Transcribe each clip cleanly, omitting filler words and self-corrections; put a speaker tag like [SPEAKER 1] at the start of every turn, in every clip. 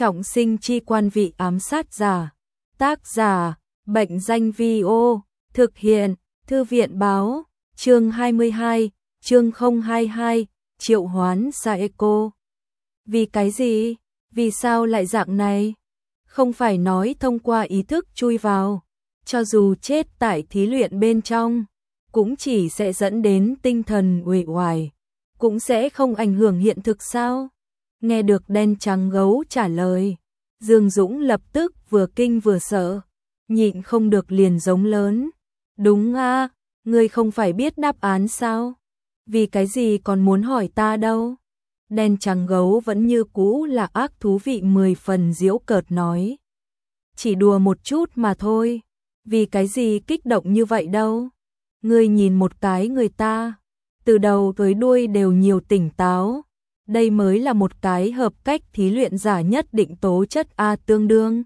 [SPEAKER 1] Trọng sinh chi quan vị ám sát giả. Tác giả, Bệnh danh Vi-ô. Thực hiện, Thư viện báo. Chương 22, chương 022, triệu hoán Saeko. Vì cái gì? Vì sao lại dạng này? Không phải nói thông qua ý thức chui vào, cho dù chết tại thí luyện bên trong, cũng chỉ sẽ dẫn đến tinh thần uể oải, cũng sẽ không ảnh hưởng hiện thực sao? Nghe được đen trắng gấu trả lời, Dương Dũng lập tức vừa kinh vừa sợ, nhịn không được liền giống lớn. Đúng a, ngươi không phải biết đáp án sao? Vì cái gì còn muốn hỏi ta đâu? Đen trắng gấu vẫn như cũ là ác thú vị 10 phần giễu cợt nói. Chỉ đùa một chút mà thôi, vì cái gì kích động như vậy đâu? Ngươi nhìn một cái người ta, từ đầu tới đuôi đều nhiều tỉnh táo, đây mới là một cái hợp cách thí luyện giả nhất định tố chất A tương đương.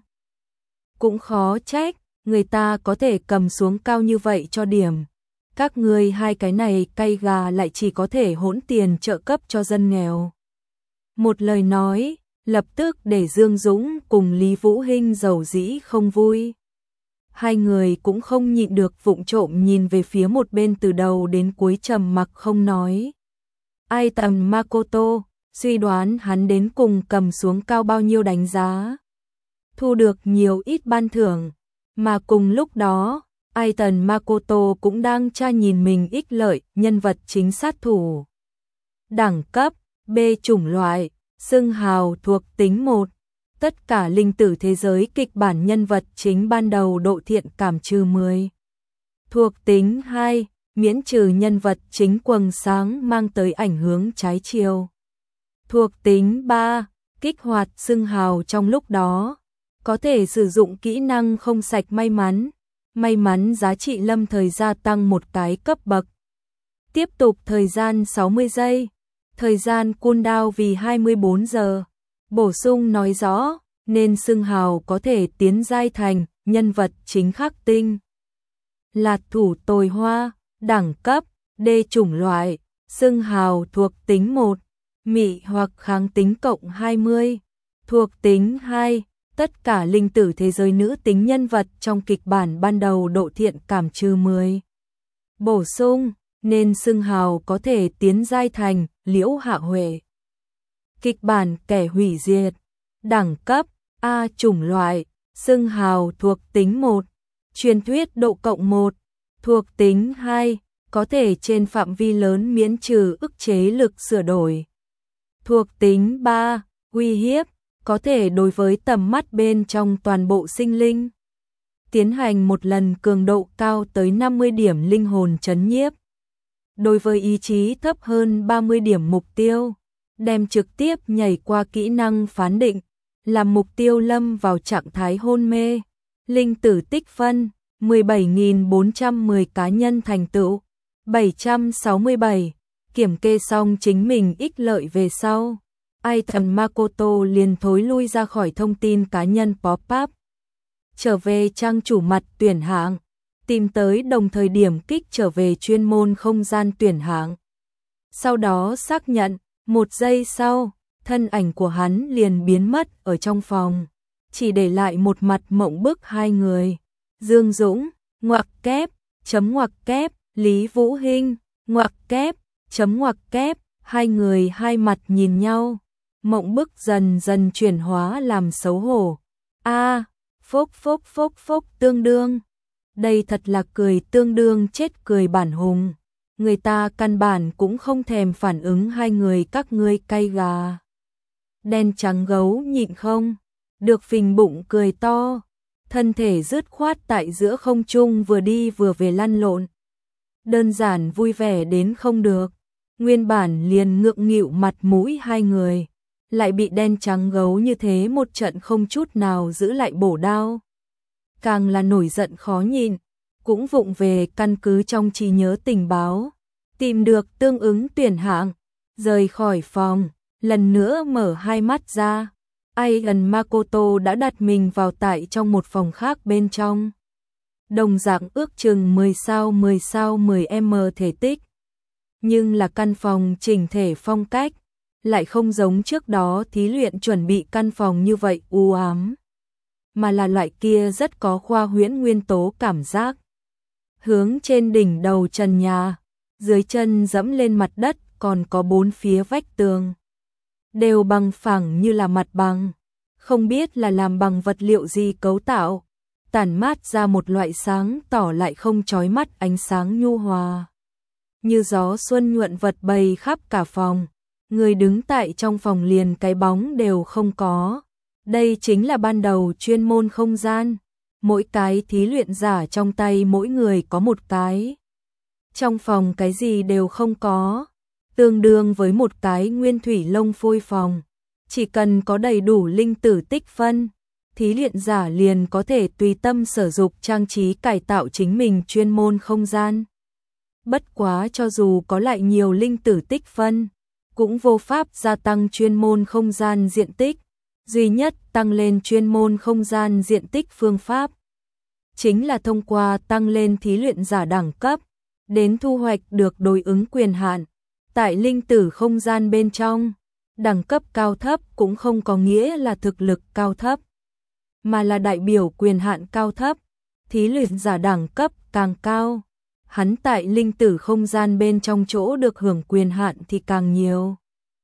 [SPEAKER 1] Cũng khó trách, người ta có thể cầm xuống cao như vậy cho điểm. Các ngươi hai cái này cay gà lại chỉ có thể hỗn tiền trợ cấp cho dân nghèo. Một lời nói, lập tức để Dương Dũng cùng Lý Vũ Hinh giàu dĩ không vui. Hai người cũng không nhịn được vụng trộm nhìn về phía một bên từ đầu đến cuối trầm mặc không nói. Ai tầm Makoto, suy đoán hắn đến cùng cầm xuống cao bao nhiêu đánh giá. Thu được nhiều ít ban thưởng, mà cùng lúc đó, Aiton Makoto cũng đang tra nhìn mình ích lợi nhân vật chính sát thủ. Đẳng cấp, B chủng loại, xưng hào thuộc tính 1. Tất cả linh tử thế giới kịch bản nhân vật chính ban đầu độ thiện cảm trừ 10. Thuộc tính 2, miễn trừ nhân vật chính quầng sáng mang tới ảnh hưởng trái chiều. Thuộc tính 3, kích hoạt xưng hào trong lúc đó. Có thể sử dụng kỹ năng không sạch may mắn. May mắn giá trị lâm thời gia tăng một cái cấp bậc. Tiếp tục thời gian 60 giây. Thời gian cooldown vì 24 giờ. Bổ sung nói rõ, nên xưng hào có thể tiến giai thành nhân vật chính khắc tinh. Lạt thủ tồi hoa, đẳng cấp, D chủng loại, xưng hào thuộc tính 1, mị hoặc kháng tính cộng 20, thuộc tính 2. Tất cả linh tử thế giới nữ tính nhân vật trong kịch bản ban đầu độ thiện cảm trừ 10. Bổ sung, nên xưng hào có thể tiến giai thành Liễu Hạ Huệ. Kịch bản kẻ hủy diệt, đẳng cấp, A chủng loại, xưng hào thuộc tính 1, truyền thuyết độ cộng 1, thuộc tính 2, có thể trên phạm vi lớn miễn trừ ức chế lực sửa đổi. Thuộc tính 3, uy hiếp, có thể đối với tầm mắt bên trong toàn bộ sinh linh. Tiến hành một lần cường độ cao tới 50 điểm linh hồn chấn nhiếp. Đối với ý chí thấp hơn 30 điểm mục tiêu, đem trực tiếp nhảy qua kỹ năng phán định, làm mục tiêu lâm vào trạng thái hôn mê. Linh tử tích phân, 17.410 cá nhân thành tựu, 767, kiểm kê xong chính mình ích lợi về sau. Aiton Makoto liền thối lui ra khỏi thông tin cá nhân pop-up. Trở về trang chủ mặt tuyển hạng, tìm tới đồng thời điểm kích trở về chuyên môn không gian tuyển hạng. Sau đó xác nhận, 1 giây sau, thân ảnh của hắn liền biến mất ở trong phòng, chỉ để lại một mặt mộng bức hai người. Dương Dũng, ngoặc kép, chấm ngoặc kép, Lý Vũ Hinh, ngoặc kép, chấm ngoặc kép, hai người hai mặt nhìn nhau. Mộng bức dần dần chuyển hóa làm xấu hổ. Phốc phốc phốc phốc tương đương. Đây thật là cười tương đương chết cười bản hùng. Người ta căn bản cũng không thèm phản ứng hai người các ngươi cay gà. Đen trắng gấu nhịn không được phình bụng cười to. Thân thể dứt khoát tại giữa không trung vừa đi vừa về lăn lộn. Đơn giản vui vẻ đến không được. Nguyên bản liền ngượng nghịu mặt mũi hai người, lại bị đen trắng gấu như thế một trận không chút nào giữ lại bổ đao. Càng là nổi giận khó nhịn, cũng vụng về căn cứ trong trí nhớ tình báo, tìm được tương ứng tuyển hạng, rời khỏi phòng, lần nữa mở hai mắt ra. Aiton Makoto đã đặt mình vào tại trong một phòng khác bên trong. Đồng dạng ước chừng 10 sao 10m thể tích. Nhưng là căn phòng chỉnh thể phong cách, lại không giống trước đó thí luyện chuẩn bị căn phòng như vậy u ám, mà là loại kia rất có khoa huyễn nguyên tố cảm giác. Hướng trên đỉnh đầu trần nhà, dưới chân dẫm lên mặt đất, còn có bốn phía vách tường đều bằng phẳng như là mặt bằng, không biết là làm bằng vật liệu gì cấu tạo, tản mát ra một loại sáng tỏ lại không chói mắt ánh sáng nhu hòa. Như gió xuân nhuận vật bầy khắp cả phòng, người đứng tại trong phòng liền cái bóng đều không có. Đây chính là ban đầu chuyên môn không gian, mỗi cái thí luyện giả trong tay mỗi người có một cái. Trong phòng cái gì đều không có, tương đương với một cái nguyên thủy lông phôi phòng. Chỉ cần có đầy đủ linh tử tích phân, thí luyện giả liền có thể tùy tâm sở dục trang trí cải tạo chính mình chuyên môn không gian. Bất quá cho dù có lại nhiều linh tử tích phân, cũng vô pháp gia tăng chuyên môn không gian diện tích. Duy nhất tăng lên chuyên môn không gian diện tích phương pháp chính là thông qua tăng lên thí luyện giả đẳng cấp, đến thu hoạch được đối ứng quyền hạn. Tại linh tử không gian bên trong, đẳng cấp cao thấp cũng không có nghĩa là thực lực cao thấp, mà là đại biểu quyền hạn cao thấp. Thí luyện giả đẳng cấp càng cao, hắn tại linh tử không gian bên trong chỗ được hưởng quyền hạn thì càng nhiều.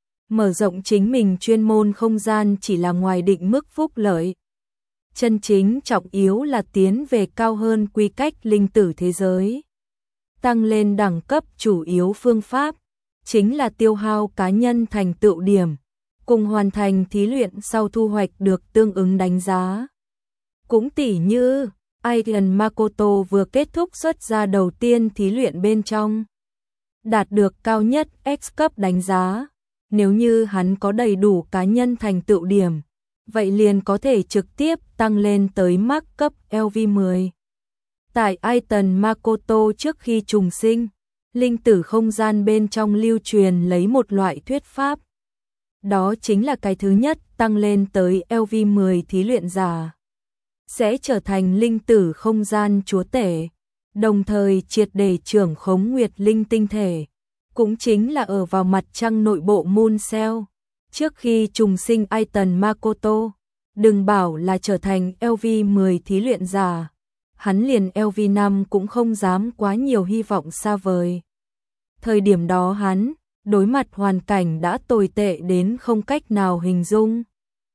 [SPEAKER 1] Mở rộng chính mình chuyên môn không gian chỉ là ngoài định mức phúc lợi. Chân chính trọng yếu là tiến về cao hơn quy cách linh tử thế giới. Tăng lên đẳng cấp chủ yếu phương pháp chính là tiêu hao cá nhân thành tựu điểm, cùng hoàn thành thí luyện sau thu hoạch được tương ứng đánh giá. Cũng tỉ như Aigen Makoto vừa kết thúc xuất ra đầu tiên thí luyện bên trong, đạt được cao nhất X cấp đánh giá. Nếu như hắn có đầy đủ cá nhân thành tựu điểm, vậy liền có thể trực tiếp tăng lên tới max cấp LV10. Tại Aiton Makoto trước khi trùng sinh, linh tử không gian bên trong lưu truyền lấy một loại thuyết pháp. Đó chính là cái thứ nhất tăng lên tới LV10 thí luyện giả sẽ trở thành linh tử không gian chúa tể, đồng thời triệt để trưởng khống nguyệt linh tinh thể. Cũng chính là ở vào mặt trăng nội bộ Moon Cell. Trước khi trùng sinh Aiton Makoto, đừng bảo là trở thành LV10 thí luyện giả, hắn liền LV5 cũng không dám quá nhiều hy vọng xa vời. Thời điểm đó hắn, đối mặt hoàn cảnh đã tồi tệ đến không cách nào hình dung.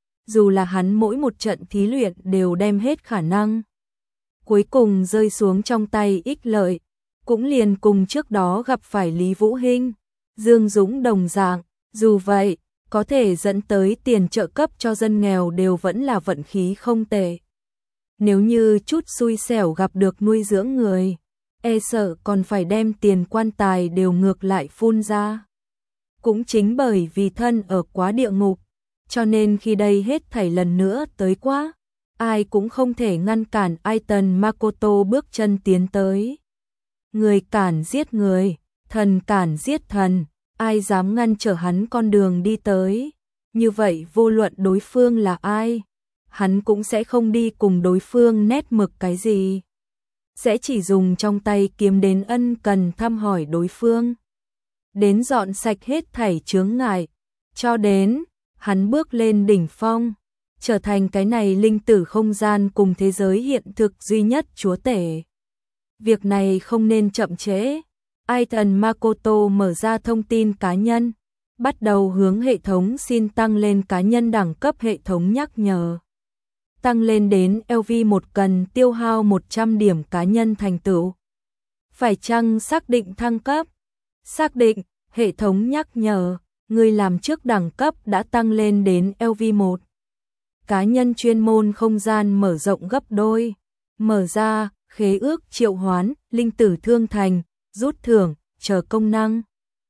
[SPEAKER 1] Dù là hắn mỗi một trận thí luyện đều đem hết khả năng, cuối cùng rơi xuống trong tay ích lợi. Cũng liền cùng trước đó gặp phải Lý Vũ Hinh, Dương Dũng đồng dạng. Dù vậy, có thể dẫn tới tiền trợ cấp cho dân nghèo đều vẫn là vận khí không tệ. Nếu như chút xui xẻo gặp được nuôi dưỡng người, e sợ còn phải đem tiền quan tài đều ngược lại phun ra. Cũng chính bởi vì thân ở quá địa ngục, cho nên khi đây hết thảy lần nữa tới quá, ai cũng không thể ngăn cản Aiton Makoto bước chân tiến tới. Người cản giết người, thần cản giết thần, ai dám ngăn trở hắn con đường đi tới. Như vậy vô luận đối phương là ai, hắn cũng sẽ không đi cùng đối phương nét mực cái gì. Sẽ chỉ dùng trong tay kiếm đến ân cần thăm hỏi đối phương, đến dọn sạch hết thảy chướng ngại, cho đến hắn bước lên đỉnh phong, trở thành cái này linh tử không gian cùng thế giới hiện thực duy nhất chúa tể. Việc này không nên chậm trễ. Aiton Makoto mở ra thông tin cá nhân, bắt đầu hướng hệ thống xin tăng lên cá nhân đẳng cấp. Hệ thống nhắc nhở tăng lên đến LV1 cần tiêu hao 100 điểm cá nhân thành tựu. Phải chăng xác định thăng cấp? Xác định. Hệ thống nhắc nhở người làm trước đẳng cấp đã tăng lên đến LV1. Cá nhân chuyên môn không gian mở rộng gấp đôi. Mở ra khế ước triệu hoán, linh tử thương thành, rút thưởng, chờ công năng.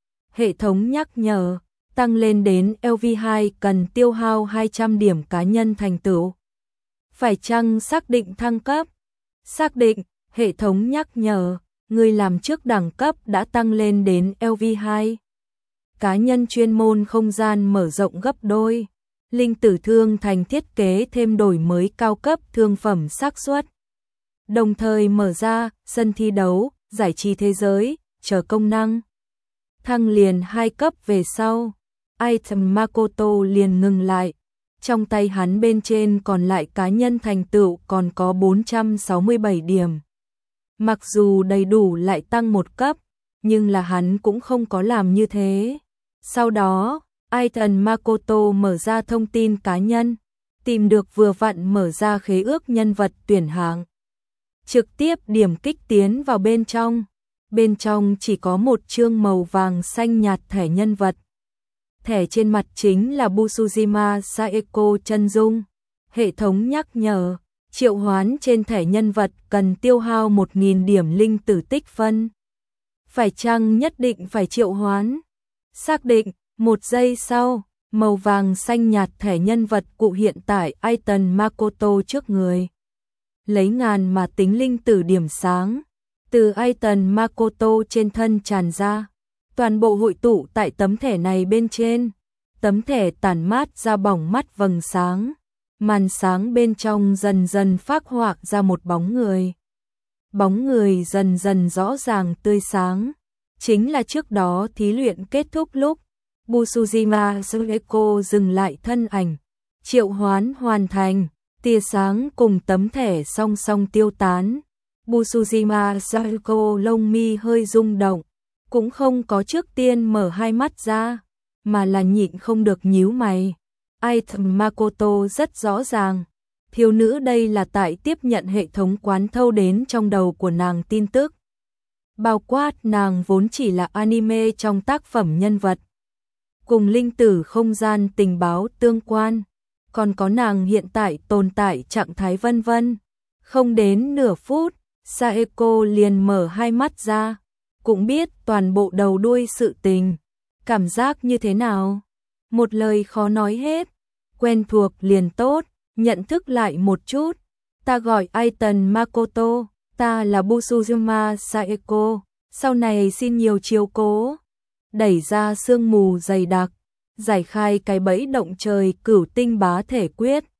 [SPEAKER 1] Hệ thống nhắc nhở, tăng lên đến LV2 cần tiêu hao 200 điểm cá nhân thành tựu. Phải chăng xác định thăng cấp? Xác định. Hệ thống nhắc nhở, người làm trước đẳng cấp đã tăng lên đến LV2. Cá nhân chuyên môn không gian mở rộng gấp đôi. Linh tử thương thành thiết kế thêm đổi mới cao cấp thương phẩm xác suất. Đồng thời mở ra sân thi đấu, giải trí thế giới, chờ công năng. Thăng liền 2 cấp về sau, Item Makoto liền ngừng lại. Trong tay hắn bên trên còn lại cá nhân thành tựu còn có 467 điểm. Mặc dù đầy đủ lại tăng một cấp, nhưng là hắn cũng không có làm như thế. Sau đó, Item Makoto mở ra thông tin cá nhân, tìm được vừa vặn mở ra khế ước nhân vật tuyển hạng. Trực tiếp điểm kích tiến vào bên trong. Bên trong chỉ có một chương màu vàng xanh nhạt thẻ nhân vật. Thẻ trên mặt chính là Busujima Saeko chân dung. Hệ thống nhắc nhở, triệu hoán trên thẻ nhân vật cần tiêu hao 1000 điểm linh tử tích phân. Phải chăng nhất định phải triệu hoán? Xác định, 1 giây sau, màu vàng xanh nhạt thẻ nhân vật cụ hiện tại Item Makoto trước người. Lấy ngàn mà tính linh tử điểm sáng, từ Item Makoto trên thân tràn ra. Toàn bộ hội tụ tại tấm thẻ này bên trên. Tấm thẻ tản mát ra bỏng mắt vầng sáng. Màn sáng bên trong dần dần phác họa ra một bóng người. Bóng người dần dần rõ ràng tươi sáng. Chính là trước đó thí luyện kết thúc lúc Busujima Saeko dừng lại thân ảnh. Triệu hoán hoàn thành, tia sáng cùng tấm thẻ song song tiêu tán. Busujima Saeko lông mi hơi rung động, cũng không có trước tiên mở hai mắt ra, mà là nhịn không được nhíu mày. Item Makoto rất rõ ràng, thiếu nữ đây là tại tiếp nhận hệ thống quán thâu đến trong đầu của nàng tin tức. Bao quát nàng vốn chỉ là anime trong tác phẩm nhân vật. Cùng linh tử không gian tình báo tương quan, còn có nàng hiện tại tồn tại trạng thái vân vân. Không đến nửa phút, Saeko liền mở hai mắt ra, cũng biết toàn bộ đầu đuôi sự tình. Cảm giác như thế nào? Một lời khó nói hết. Quen thuộc liền tốt, nhận thức lại một chút. Ta gọi Item Makoto, ta là Busujima Saeko, sau này xin nhiều chiếu cố. Đẩy ra sương mù dày đặc, giải khai cái bẫy động trời cửu tinh bá thể quyết.